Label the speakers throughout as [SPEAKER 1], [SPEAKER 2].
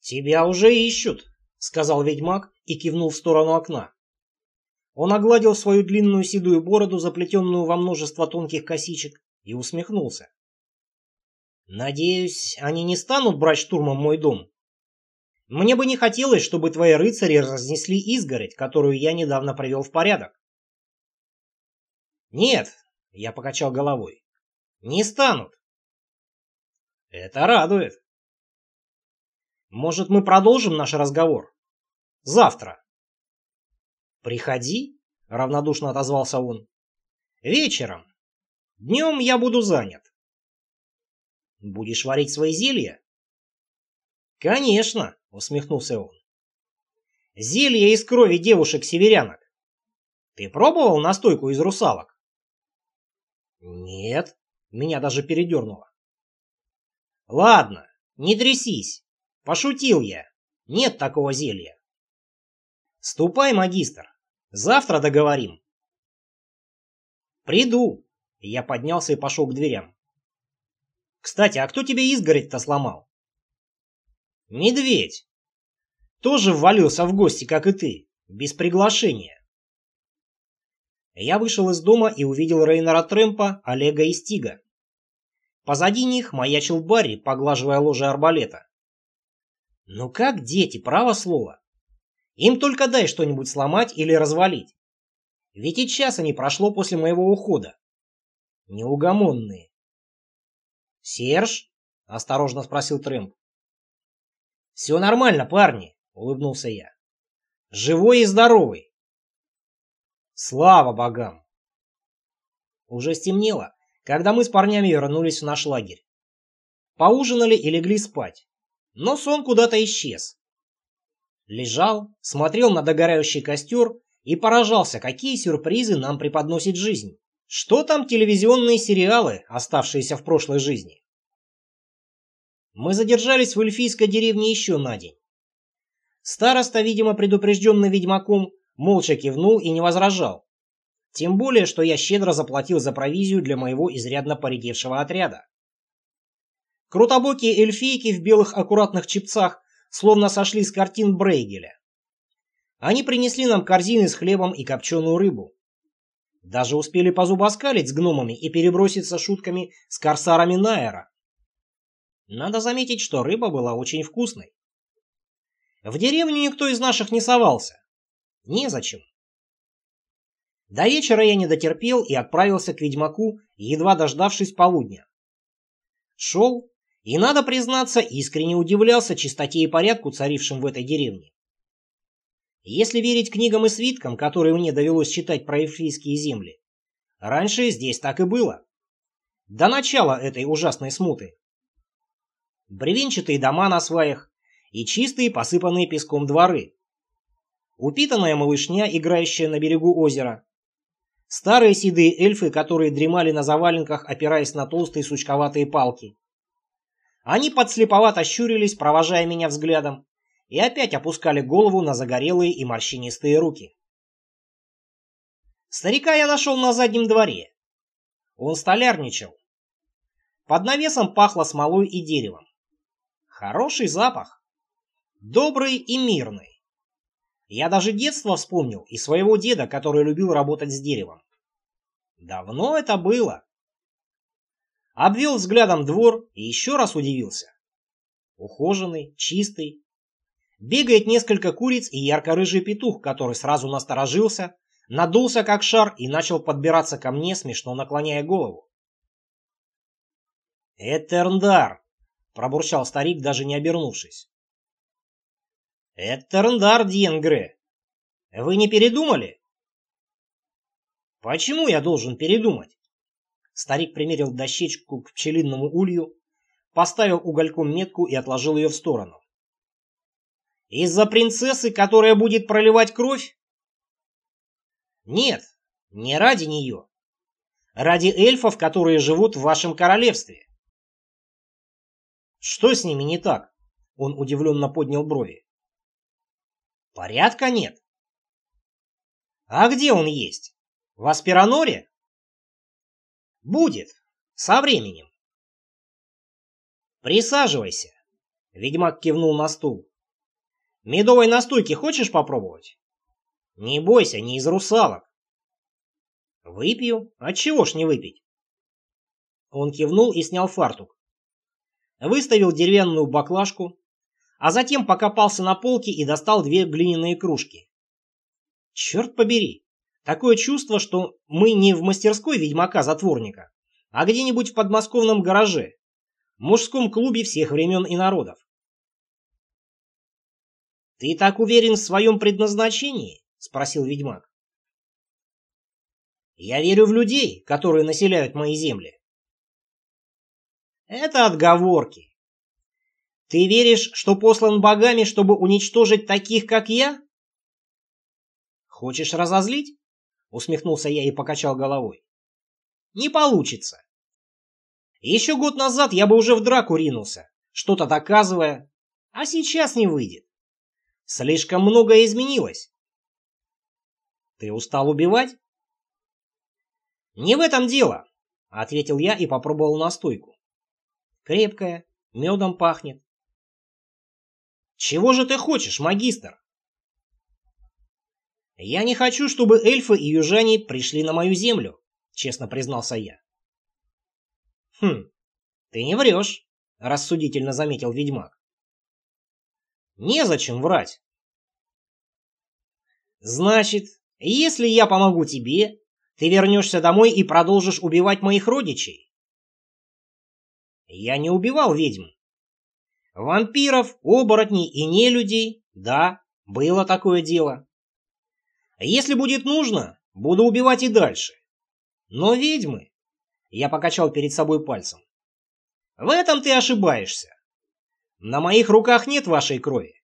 [SPEAKER 1] «Тебя уже ищут», — сказал ведьмак и кивнул в сторону окна. Он огладил свою длинную седую бороду, заплетенную во множество тонких косичек, и усмехнулся. «Надеюсь, они не станут брать штурмом мой дом? Мне бы не хотелось, чтобы твои рыцари разнесли изгородь, которую я недавно привел в порядок». «Нет», — я покачал головой, — «не станут». «Это радует. Может, мы продолжим наш разговор? Завтра?» «Приходи», — равнодушно отозвался он. «Вечером. Днем я буду занят». «Будешь варить свои зелья?» «Конечно», — усмехнулся он. «Зелья из крови девушек-северянок. Ты пробовал настойку из русалок?» «Нет», — меня даже передернуло. «Ладно, не трясись. Пошутил я. Нет такого зелья. Ступай, магистр. Завтра договорим». «Приду». Я поднялся и пошел к дверям. «Кстати, а кто тебе изгородь-то сломал?» «Медведь. Тоже ввалился в гости, как и ты, без приглашения». Я вышел из дома и увидел Рейнора Трэмпа, Олега и Стига. Позади них маячил Барри, поглаживая ложе арбалета. Ну как дети, право слово. Им только дай что-нибудь сломать или развалить. Ведь и часа не прошло после моего ухода. Неугомонные. «Серж?» — осторожно спросил Трэмп. «Все нормально, парни», — улыбнулся я. «Живой и здоровый». «Слава богам!» Уже стемнело, когда мы с парнями вернулись в наш лагерь. Поужинали и легли спать, но сон куда-то исчез. Лежал, смотрел на догорающий костер и поражался, какие сюрпризы нам преподносит жизнь. Что там телевизионные сериалы, оставшиеся в прошлой жизни? Мы задержались в эльфийской деревне еще на день. Староста, видимо, предупрежденный ведьмаком, молча кивнул и не возражал. Тем более, что я щедро заплатил за провизию для моего изрядно поредевшего отряда. Крутобокие эльфийки в белых аккуратных чепцах словно сошли с картин Брейгеля. Они принесли нам корзины с хлебом и копченую рыбу. Даже успели позубоскалить с гномами и переброситься шутками с корсарами Найера. Надо заметить, что рыба была очень вкусной. В деревню никто из наших не совался. Незачем. До вечера я не дотерпел и отправился к ведьмаку, едва дождавшись полудня. Шел и, надо признаться, искренне удивлялся чистоте и порядку, царившим в этой деревне. Если верить книгам и свиткам, которые мне довелось читать про эльфийские земли, раньше здесь так и было. До начала этой ужасной смуты. Бревенчатые дома на сваях и чистые, посыпанные песком дворы. Упитанная малышня, играющая на берегу озера. Старые седые эльфы, которые дремали на заваленках, опираясь на толстые сучковатые палки. Они подслеповато щурились, провожая меня взглядом, и опять опускали голову на загорелые и морщинистые руки. Старика я нашел на заднем дворе. Он столярничал. Под навесом пахло смолой и деревом. Хороший запах. Добрый и мирный. Я даже детство вспомнил и своего деда, который любил работать с деревом. Давно это было. Обвел взглядом двор и еще раз удивился. Ухоженный, чистый. Бегает несколько куриц и ярко-рыжий петух, который сразу насторожился, надулся как шар и начал подбираться ко мне, смешно наклоняя голову. «Этерндар!» — пробурчал старик, даже не обернувшись. «Этерндар, Диенгре! Вы не передумали?» «Почему я должен передумать?» Старик примерил дощечку к пчелиному улью, поставил угольком метку и отложил ее в сторону. «Из-за принцессы, которая будет проливать кровь?» «Нет, не ради нее. Ради эльфов, которые живут в вашем королевстве». «Что с ними не так?» Он удивленно поднял брови. «Порядка нет». «А где он есть? В Аспираноре?» «Будет. Со временем». «Присаживайся», — ведьмак кивнул на стул. Медовой настойки хочешь попробовать? Не бойся, не из русалок. Выпью. Отчего ж не выпить? Он кивнул и снял фартук. Выставил деревянную баклажку, а затем покопался на полке и достал 2 глиняные кружки. Черт побери, такое чувство, что мы не в мастерской ведьмака-затворника, а где-нибудь в подмосковном гараже, мужском клубе всех времен и народов. «Ты так уверен в своем предназначении?» — спросил ведьмак. «Я верю в людей, которые населяют мои земли». «Это отговорки. Ты веришь, что послан богами, чтобы уничтожить таких, как я?» «Хочешь разозлить?» — усмехнулся я и покачал головой. «Не получится. Еще год назад я бы уже в драку ринулся, что-то доказывая, а сейчас не выйдет. Слишком многое изменилось». «Ты устал убивать?» «Не в этом дело», — ответил я и попробовал настойку. Крепкая, медом пахнет. «Чего же ты хочешь, магистр?» «Я не хочу, чтобы эльфы и южане пришли на мою землю», — честно признался я. «Хм, ты не врешь», — рассудительно заметил ведьмак. «Незачем врать». «Значит, если я помогу тебе, ты вернешься домой и продолжишь убивать моих родичей?» «Я не убивал ведьм. Вампиров, оборотней и нелюдей, да, было такое дело. Если будет нужно, буду убивать и дальше. Но ведьмы...» Я покачал перед собой пальцем. «В этом ты ошибаешься. На моих руках нет вашей крови».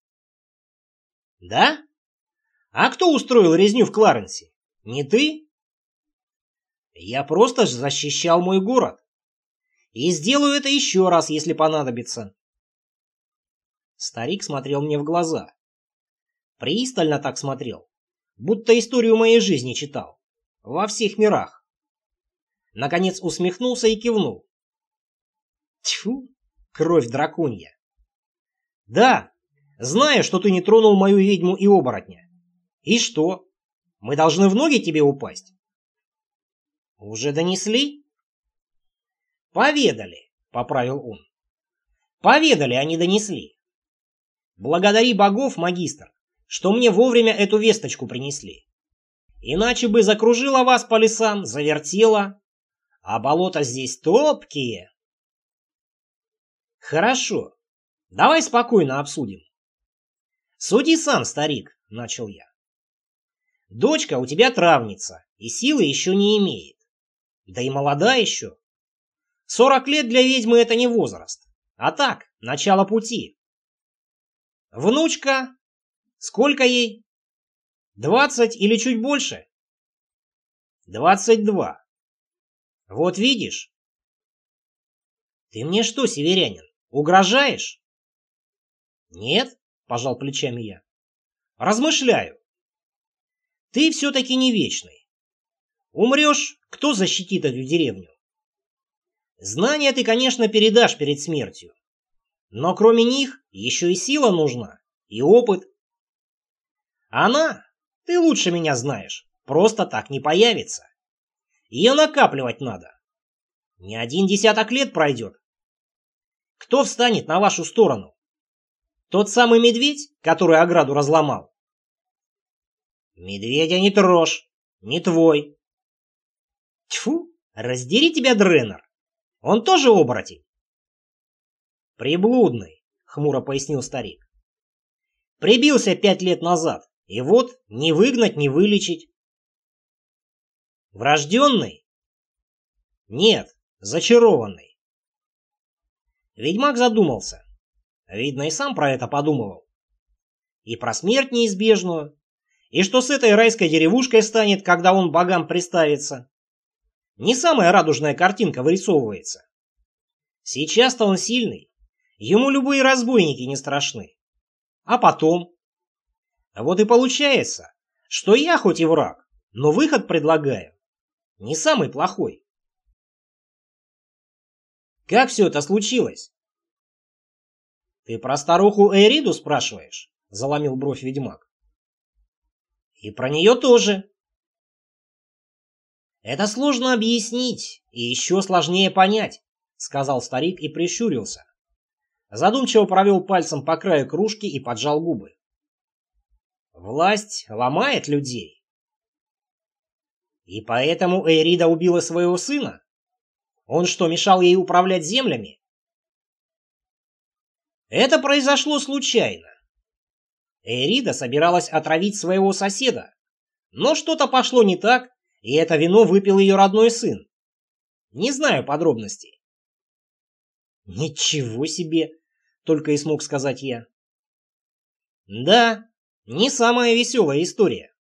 [SPEAKER 1] «Да? А кто устроил резню в Кларенсе? Не ты?» «Я просто защищал мой город. И сделаю это еще раз, если понадобится». Старик смотрел мне в глаза. Пристально так смотрел, будто историю моей жизни читал. Во всех мирах. Наконец усмехнулся и кивнул. Тьфу, кровь драконья. «Да, знаю, что ты не тронул мою ведьму и оборотня. И что? Мы должны в ноги тебе упасть?» «Уже донесли?» «Поведали», — поправил он. «Поведали, а не донесли. Благодари богов, магистр, что мне вовремя эту весточку принесли. Иначе бы закружила вас по лесам, завертела, а болота здесь топкие». «Хорошо, давай спокойно обсудим». «Суди сам, старик», — начал я. «Дочка у тебя травница и силы еще не имеет. Да и молода еще. 40 лет для ведьмы — это не возраст, а так, начало пути. Внучка, сколько ей? 20 или чуть больше?» 22. Вот видишь? «Ты мне что, северянин, угрожаешь?» «Нет», — пожал плечами я. «Размышляю. Ты все-таки не вечный. Умрешь, кто защитит эту деревню? Знания ты, конечно, передашь перед смертью. Но кроме них еще и сила нужна, и опыт. Она, ты лучше меня знаешь, просто так не появится. Ее накапливать надо. Не 1 десяток лет пройдет. Кто встанет на вашу сторону? Тот самый медведь, который ограду разломал?» «Медведя не трожь, не твой». «Тьфу, раздери тебя, Дренер. Он тоже оборотень?» «Приблудный», — хмуро пояснил старик. «Прибился 5 лет назад, и вот не выгнать, не вылечить». «Врожденный?» «Нет, зачарованный». Ведьмак задумался. Видно, и сам про это подумывал. И про смерть неизбежную, и что с этой райской деревушкой станет, когда он богам представится. Не самая радужная картинка вырисовывается. Сейчас-то он сильный, ему любые разбойники не страшны. А потом? Вот и получается, что я хоть и враг, но выход предлагаю. Не самый плохой. Как все это случилось? Ты про старуху Эриду спрашиваешь? заломил бровь ведьмак. И про нее тоже. Это сложно объяснить и еще сложнее понять, сказал старик и прищурился. Задумчиво провел пальцем по краю кружки и поджал губы. Власть ломает людей. И поэтому Эйрида убила своего сына? Он что, мешал ей управлять землями? Это произошло случайно. Эйрида собиралась отравить своего соседа, но что-то пошло не так, и это вино выпил ее родной сын. Не знаю подробностей. Ничего себе, только и смог сказать я. Да, не самая веселая история.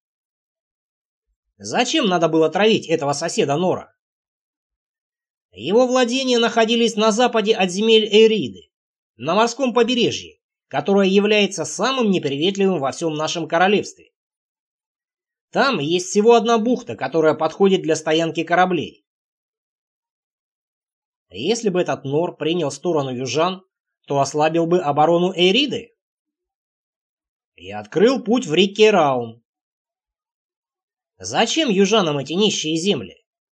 [SPEAKER 1] Зачем надо было травить этого соседа Нора? Его владения находились на западе от земель Эйриды, на морском побережье, которое является самым неприветливым во всем нашем королевстве. Там есть всего одна бухта, которая подходит для стоянки кораблей. Если бы этот Нор принял сторону южан, то ослабил бы оборону Эйриды и открыл путь в Риккераун. Зачем южанам эти нищие земли?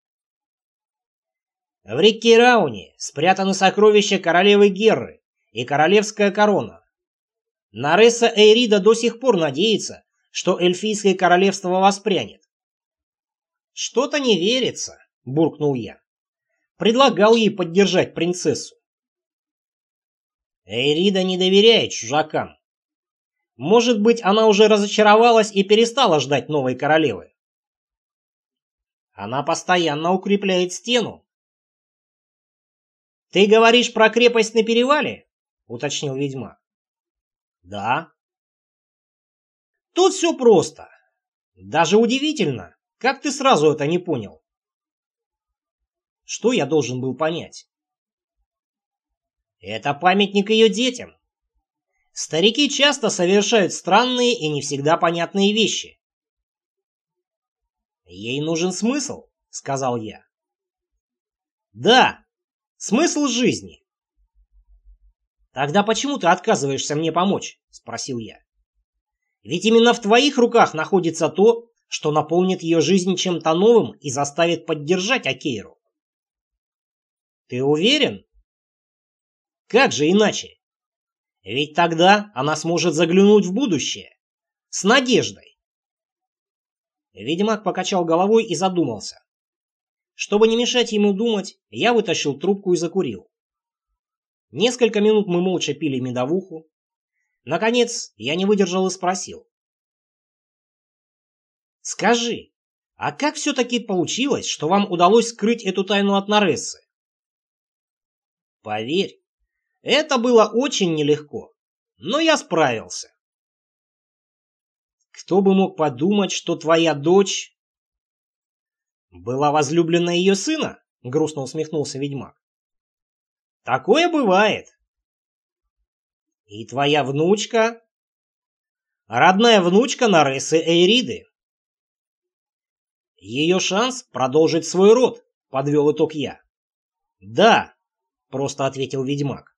[SPEAKER 1] В Риккерауне спрятаны сокровища королевы Герры и королевская корона. Наресса Эйрида до сих пор надеется, что эльфийское королевство воспрянет. «Что-то не верится», — буркнул я. Предлагал ей поддержать принцессу. Эйрида не доверяет чужакам. Может быть, она уже разочаровалась и перестала ждать новой королевы. Она постоянно укрепляет стену. «Ты говоришь про крепость на перевале?» — уточнил ведьмак. «Да». «Тут все просто. Даже удивительно, как ты сразу это не понял». Что я должен был понять? Это памятник ее детям. Старики часто совершают странные и не всегда понятные вещи. «Ей нужен смысл», — сказал я. «Да, смысл жизни». «Тогда почему ты отказываешься мне помочь?» — спросил я. «Ведь именно в твоих руках находится то, что наполнит ее жизнь чем-то новым и заставит поддержать Акейру». «Ты уверен?» «Как же иначе? Ведь тогда она сможет заглянуть в будущее. С надеждой». Ведьмак покачал головой и задумался. Чтобы не мешать ему думать, я вытащил трубку и закурил. Несколько минут мы молча пили медовуху. Наконец, я не выдержал и спросил. «Скажи, а как все-таки получилось, что вам удалось скрыть эту тайну от Нарессы?» «Поверь, это было очень нелегко, но я справился». «Кто бы мог подумать, что твоя дочь...» «Была возлюбленной ее сына?» — грустно усмехнулся ведьмак. «Такое бывает». «И твоя внучка?» «Родная внучка Нарессы Эйриды». «Ее шанс продолжить свой род», — подвел итог я. «Да», — просто ответил ведьмак.